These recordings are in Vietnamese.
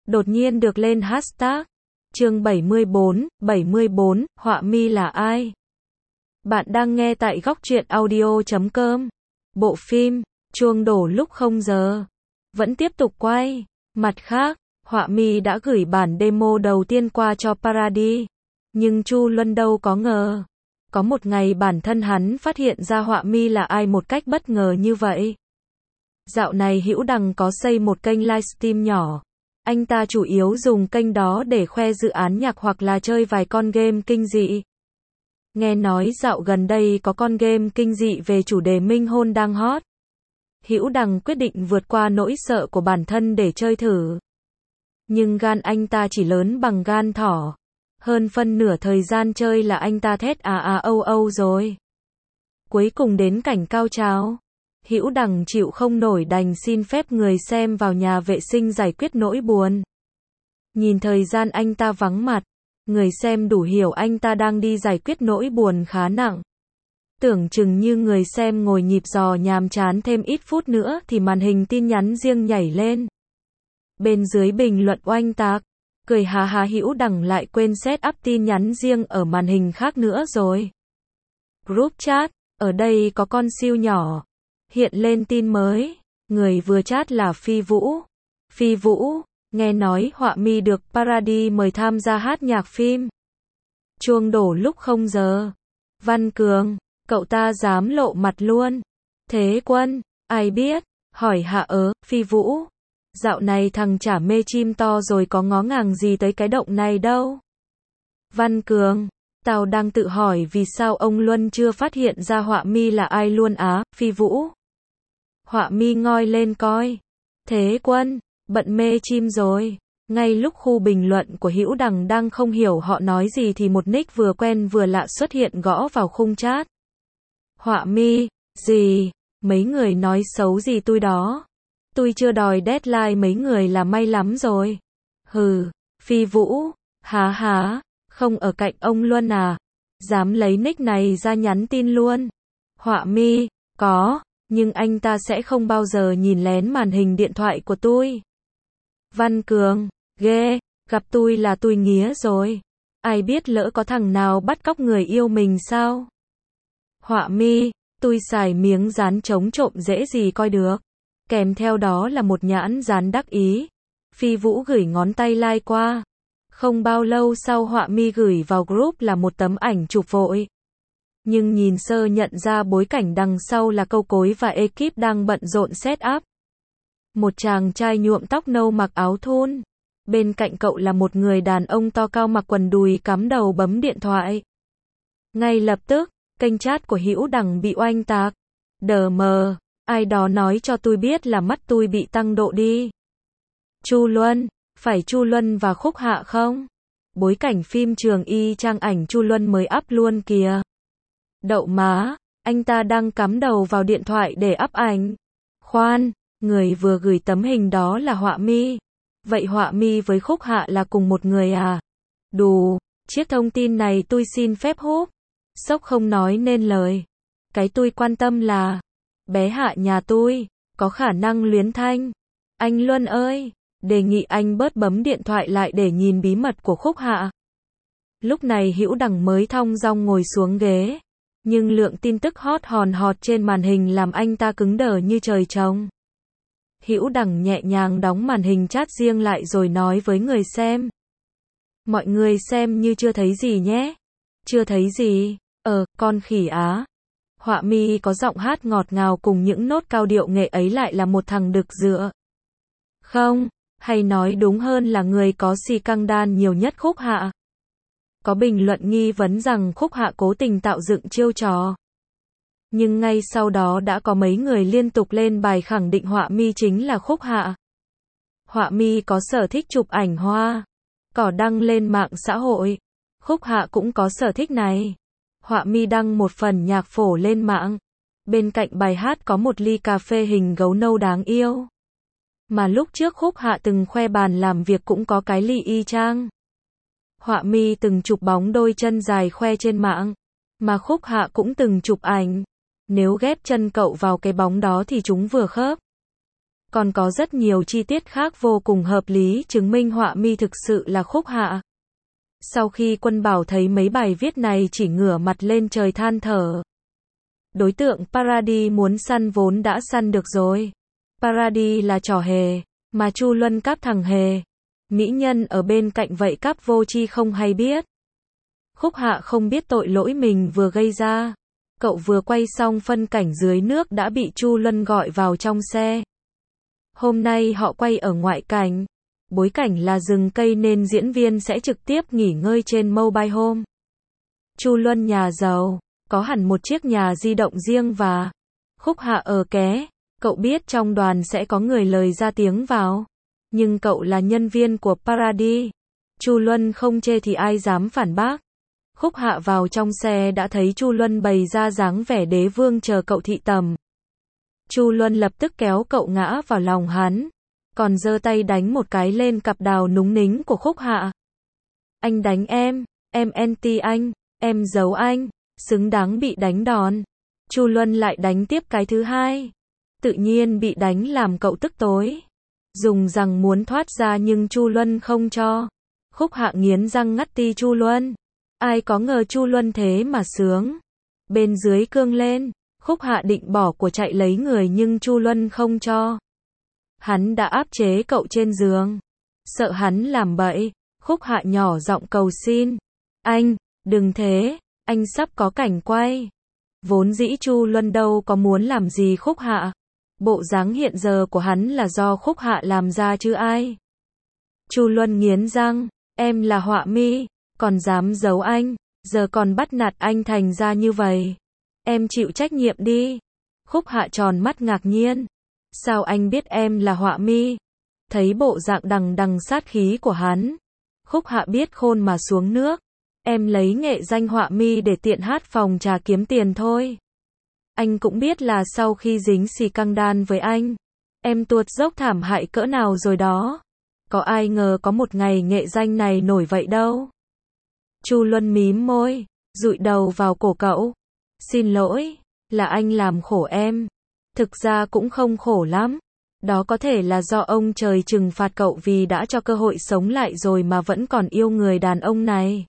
đột nhiên được lên hashtag. Chương 74, họa mi là ai? Bạn đang nghe tại góc truyện audio.com. Bộ phim, chuông đổ lúc 0 giờ, vẫn tiếp tục quay. Mặt khác, họa mi đã gửi bản demo đầu tiên qua cho Paradis. Nhưng Chu Luân đâu có ngờ. Có một ngày bản thân hắn phát hiện ra họa mi là ai một cách bất ngờ như vậy. Dạo này Hữu Đằng có xây một kênh livestream nhỏ. Anh ta chủ yếu dùng kênh đó để khoe dự án nhạc hoặc là chơi vài con game kinh dị. Nghe nói dạo gần đây có con game kinh dị về chủ đề minh hôn đang hot. Hữu Đằng quyết định vượt qua nỗi sợ của bản thân để chơi thử. Nhưng gan anh ta chỉ lớn bằng gan thỏ. Hơn phân nửa thời gian chơi là anh ta thét âu rồi. Cuối cùng đến cảnh cao trào. Hữu Đằng chịu không nổi đành xin phép người xem vào nhà vệ sinh giải quyết nỗi buồn. Nhìn thời gian anh ta vắng mặt, người xem đủ hiểu anh ta đang đi giải quyết nỗi buồn khá nặng. Tưởng chừng như người xem ngồi nhịp giò nhàm chán thêm ít phút nữa thì màn hình tin nhắn riêng nhảy lên. Bên dưới bình luận oanh tạc, cười hà hà Hữu Đằng lại quên set up tin nhắn riêng ở màn hình khác nữa rồi. Group chat, ở đây có con siêu nhỏ. Hiện lên tin mới, người vừa chat là Phi Vũ. Phi Vũ, nghe nói họa mi được Paradis mời tham gia hát nhạc phim. Chuông đổ lúc 0 giờ. Văn Cường, cậu ta dám lộ mặt luôn. Thế Quân, ai biết, hỏi hạ Phi Vũ. Dạo này thằng chả mê chim to rồi có ngó ngàng gì tới cái động này đâu. Văn Cường, tao đang tự hỏi vì sao ông Luân chưa phát hiện ra họa mi là ai luôn á. Phi Vũ. Họa mi ngoi lên coi. Thế Quân, bận mê chim rồi. Ngay lúc khu bình luận của Hữu Đằng đang không hiểu họ nói gì thì một nick vừa quen vừa lạ xuất hiện gõ vào khung chat. Họa mi, gì? Mấy người nói xấu gì tôi đó? Tôi chưa đòi deadline mấy người là may lắm rồi. Hừ, Phi Vũ, há, không ở cạnh ông Luân à? Dám lấy nick này ra nhắn tin luôn. Họa mi, có. Nhưng anh ta sẽ không bao giờ nhìn lén màn hình điện thoại của tôi. Văn Cường, ghê, gặp tôi là tôi nghía rồi. Ai biết lỡ có thằng nào bắt cóc người yêu mình sao? Họa mi, tôi xài miếng dán chống trộm dễ gì coi được. Kèm theo đó là một nhãn dán đắc ý. Phi Vũ gửi ngón tay like qua. Không bao lâu sau họa mi gửi vào group là một tấm ảnh chụp vội. Nhưng nhìn sơ nhận ra bối cảnh đằng sau là Câu Cối và ekip đang bận rộn set up. Một chàng trai nhuộm tóc nâu mặc áo thun. Bên cạnh cậu là một người đàn ông to cao mặc quần đùi cắm đầu bấm điện thoại. Ngay lập tức, kênh chat của Hữu Đằng bị oanh tạc. Đờ mờ, ai đó nói cho tôi biết là mắt tôi bị tăng độ đi. Chu Luân, phải Chu Luân và Khúc Hạ không? Bối cảnh phim trường y chang ảnh Chu Luân mới up luôn kìa. Đậu má, anh ta đang cắm đầu vào điện thoại để up ảnh. Khoan, người vừa gửi tấm hình đó là họa mi. Vậy họa mi với Khúc Hạ là cùng một người à? Đù, chiếc thông tin này tôi xin phép húp. Sốc không nói nên lời. Cái tôi quan tâm là, bé Hạ nhà tôi, có khả năng luyến thanh. Anh Luân ơi, đề nghị anh bớt bấm điện thoại lại để nhìn bí mật của Khúc Hạ. Lúc này Hữu Đằng mới thong dong ngồi xuống ghế. Nhưng lượng tin tức hot hòn hot trên màn hình làm anh ta cứng đờ như trời trồng. Hữu Đằng nhẹ nhàng đóng màn hình chat riêng lại rồi nói với người xem. Mọi người xem như chưa thấy gì nhé. Chưa thấy gì? Con khỉ á. Họa mi có giọng hát ngọt ngào cùng những nốt cao điệu nghệ ấy lại là một thằng đực dựa. Không, hay nói đúng hơn là người có xì căng đan nhiều nhất Khúc Hạ. Có bình luận nghi vấn rằng Khúc Hạ cố tình tạo dựng chiêu trò. Nhưng ngay sau đó đã có mấy người liên tục lên bài khẳng định họa mi chính là Khúc Hạ. Họa mi có sở thích chụp ảnh hoa, cỏ đăng lên mạng xã hội. Khúc Hạ cũng có sở thích này. Họa mi đăng một phần nhạc phổ lên mạng. Bên cạnh bài hát có một ly cà phê hình gấu nâu đáng yêu. Mà lúc trước Khúc Hạ từng khoe bàn làm việc cũng có cái ly y chang. Họa mi từng chụp bóng đôi chân dài khoe trên mạng. Mà Khúc Hạ cũng từng chụp ảnh. Nếu ghép chân cậu vào cái bóng đó thì chúng vừa khớp. Còn có rất nhiều chi tiết khác vô cùng hợp lý chứng minh họa mi thực sự là Khúc Hạ. Sau khi Quân Bảo thấy mấy bài viết này chỉ ngửa mặt lên trời than thở. Đối tượng Paradis muốn săn vốn đã săn được rồi. Paradis là trò hề, mà Chu Luân cáp thằng hề. Mỹ nhân ở bên cạnh vậy cáp vô tri không hay biết. Khúc Hạ không biết tội lỗi mình vừa gây ra. Cậu vừa quay xong phân cảnh dưới nước đã bị Chu Luân gọi vào trong xe. Hôm nay họ quay ở ngoại cảnh. Bối cảnh là rừng cây nên diễn viên sẽ trực tiếp nghỉ ngơi trên mobile home. Chu Luân nhà giàu, có hẳn một chiếc nhà di động riêng và Khúc Hạ ở ké. Cậu biết trong đoàn sẽ có người lời ra tiếng vào. Nhưng cậu là nhân viên của Paradis. Chu Luân không chê thì ai dám phản bác. Khúc Hạ vào trong xe đã thấy Chu Luân bày ra dáng vẻ đế vương chờ cậu thị tầm. Chu Luân lập tức kéo cậu ngã vào lòng hắn. Còn giơ tay đánh một cái lên cặp đào núng nính của Khúc Hạ. Anh đánh em anti anh, em giấu anh, xứng đáng bị đánh đòn. Chu Luân lại đánh tiếp cái thứ hai. Tự nhiên bị đánh làm cậu tức tối. Dùng rằng muốn thoát ra nhưng Chu Luân không cho. Khúc Hạ nghiến răng ngắt ti Chu Luân. Ai có ngờ Chu Luân thế mà sướng. Bên dưới cương lên, Khúc Hạ định bỏ của chạy lấy người nhưng Chu Luân không cho. Hắn đã áp chế cậu trên giường. Sợ hắn làm bậy, Khúc Hạ nhỏ giọng cầu xin. Anh, đừng thế, anh sắp có cảnh quay. Vốn dĩ Chu Luân đâu có muốn làm gì Khúc Hạ. Bộ dáng hiện giờ của hắn là do Khúc Hạ làm ra chứ ai. Chu Luân nghiến răng, em là họa mi, còn dám giấu anh, giờ còn bắt nạt anh thành ra như vậy. Em chịu trách nhiệm đi. Khúc Hạ tròn mắt ngạc nhiên. Sao anh biết em là họa mi? Thấy bộ dạng đằng đằng sát khí của hắn. Khúc Hạ biết khôn mà xuống nước. Em lấy nghệ danh họa mi để tiện hát phòng trà kiếm tiền thôi. Anh cũng biết là sau khi dính xì căng đan với anh, em tuột dốc thảm hại cỡ nào rồi đó. Có ai ngờ có một ngày nghệ danh này nổi vậy đâu. Chu Luân mím môi, dụi đầu vào cổ cậu. Xin lỗi, là anh làm khổ em. Thực ra cũng không khổ lắm. Đó có thể là do ông trời trừng phạt cậu vì đã cho cơ hội sống lại rồi mà vẫn còn yêu người đàn ông này.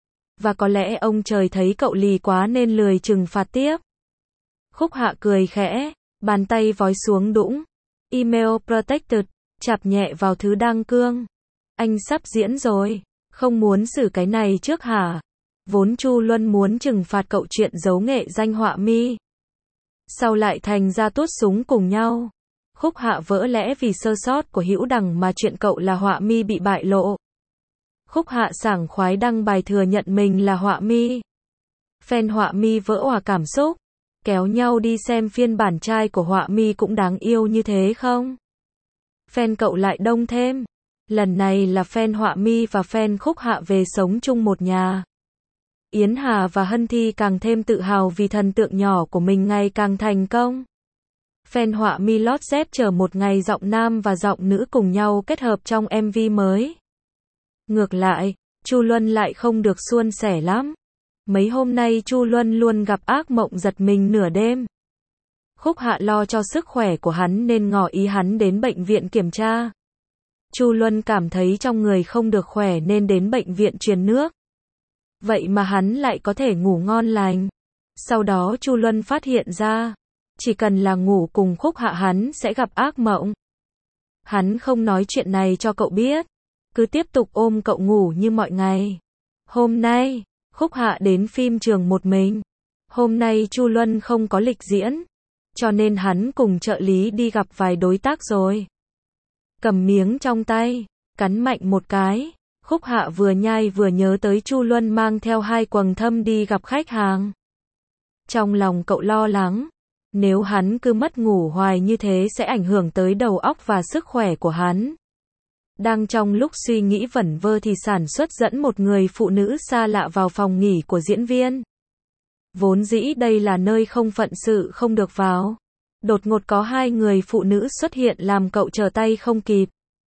Và có lẽ ông trời thấy cậu lì quá nên lười trừng phạt tiếp. Khúc Hạ cười khẽ, bàn tay vói xuống đũng. Email protected, chạp nhẹ vào thứ đăng cương. Anh sắp diễn rồi, không muốn xử cái này trước hả? Vốn Chu Luân muốn trừng phạt cậu chuyện giấu nghệ danh họa mi. Sau lại thành ra tuốt súng cùng nhau. Khúc Hạ vỡ lẽ vì sơ sót của Hữu Đằng mà chuyện cậu là họa mi bị bại lộ. Khúc Hạ sảng khoái đăng bài thừa nhận mình là họa mi. Fan họa mi vỡ òa cảm xúc. Kéo nhau đi xem phiên bản trai của họa mi cũng đáng yêu như thế không? Fan cậu lại đông thêm. Lần này là fan họa mi và fan Khúc Hạ về sống chung một nhà. Yến Hà và Hân Thi càng thêm tự hào vì thần tượng nhỏ của mình ngày càng thành công. Fan họa mi lót dép chờ một ngày giọng nam và giọng nữ cùng nhau kết hợp trong MV mới. Ngược lại, Chu Luân lại không được suôn sẻ lắm. Mấy hôm nay Chu Luân luôn gặp ác mộng giật mình nửa đêm. Khúc Hạ lo cho sức khỏe của hắn nên ngỏ ý hắn đến bệnh viện kiểm tra. Chu Luân cảm thấy trong người không được khỏe nên đến bệnh viện truyền nước. Vậy mà hắn lại có thể ngủ ngon lành. Sau đó Chu Luân phát hiện ra, chỉ cần là ngủ cùng Khúc Hạ hắn sẽ gặp ác mộng. Hắn không nói chuyện này cho cậu biết, cứ tiếp tục ôm cậu ngủ như mọi ngày. Hôm nay, Khúc Hạ đến phim trường một mình. Hôm nay Chu Luân không có lịch diễn, cho nên hắn cùng trợ lý đi gặp vài đối tác rồi. Cầm miếng trong tay, cắn mạnh một cái. Khúc Hạ vừa nhai vừa nhớ tới Chu Luân mang theo 2 quầng thâm đi gặp khách hàng. Trong lòng cậu lo lắng, nếu hắn cứ mất ngủ hoài như thế sẽ ảnh hưởng tới đầu óc và sức khỏe của hắn. Đang trong lúc suy nghĩ vẩn vơ thì sản xuất dẫn một người phụ nữ xa lạ vào phòng nghỉ của diễn viên. Vốn dĩ đây là nơi không phận sự không được vào. Đột ngột có 2 người phụ nữ xuất hiện làm cậu trở tay không kịp.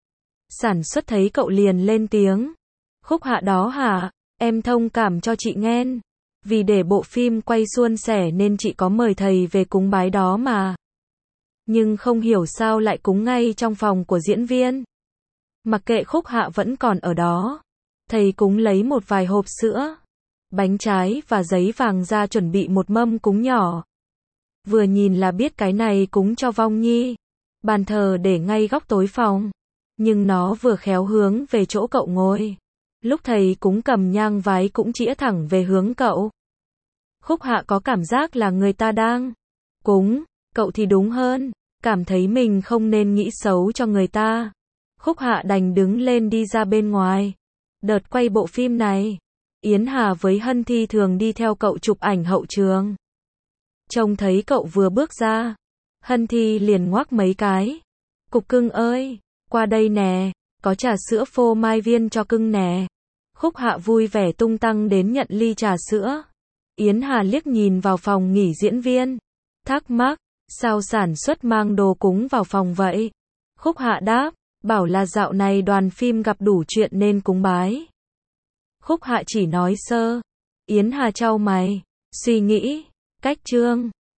Sản xuất thấy cậu liền lên tiếng. Khúc Hạ đó hả? Em thông cảm cho chị nghen. Vì để bộ phim quay suôn sẻ nên chị có mời thầy về cúng bái đó mà. nhưng không hiểu sao lại cúng ngay trong phòng của diễn viên. Mặc kệ Khúc Hạ vẫn còn ở đó, thầy cúng lấy một vài hộp sữa, bánh trái và giấy vàng ra chuẩn bị một mâm cúng nhỏ. Vừa nhìn là biết cái này cúng cho Vong Nhi. Bàn thờ để ngay góc tối phòng, nhưng nó vừa khéo hướng về chỗ cậu ngồi. Lúc thầy cúng cầm nhang vái cũng chĩa thẳng về hướng cậu. Khúc Hạ có cảm giác là người ta đang cúng, cậu thì đúng hơn, cảm thấy mình không nên nghĩ xấu cho người ta. Khúc Hạ đành đứng lên đi ra bên ngoài. Đợt quay bộ phim này, Yến Hà với Hân Thi thường đi theo cậu chụp ảnh hậu trường. Trông thấy cậu vừa bước ra, Hân Thi liền ngoác mấy cái. Cục cưng ơi, qua đây nè, có trà sữa phô mai viên cho cưng nè. Khúc Hạ vui vẻ tung tăng đến nhận ly trà sữa. Yến Hà liếc nhìn vào phòng nghỉ diễn viên, thắc mắc, sao sản xuất mang đồ cúng vào phòng vậy? Khúc Hạ đáp, bảo là dạo này đoàn phim gặp đủ chuyện nên cúng bái. Khúc Hạ chỉ nói sơ. Yến Hà chau mày, suy nghĩ, cách chương.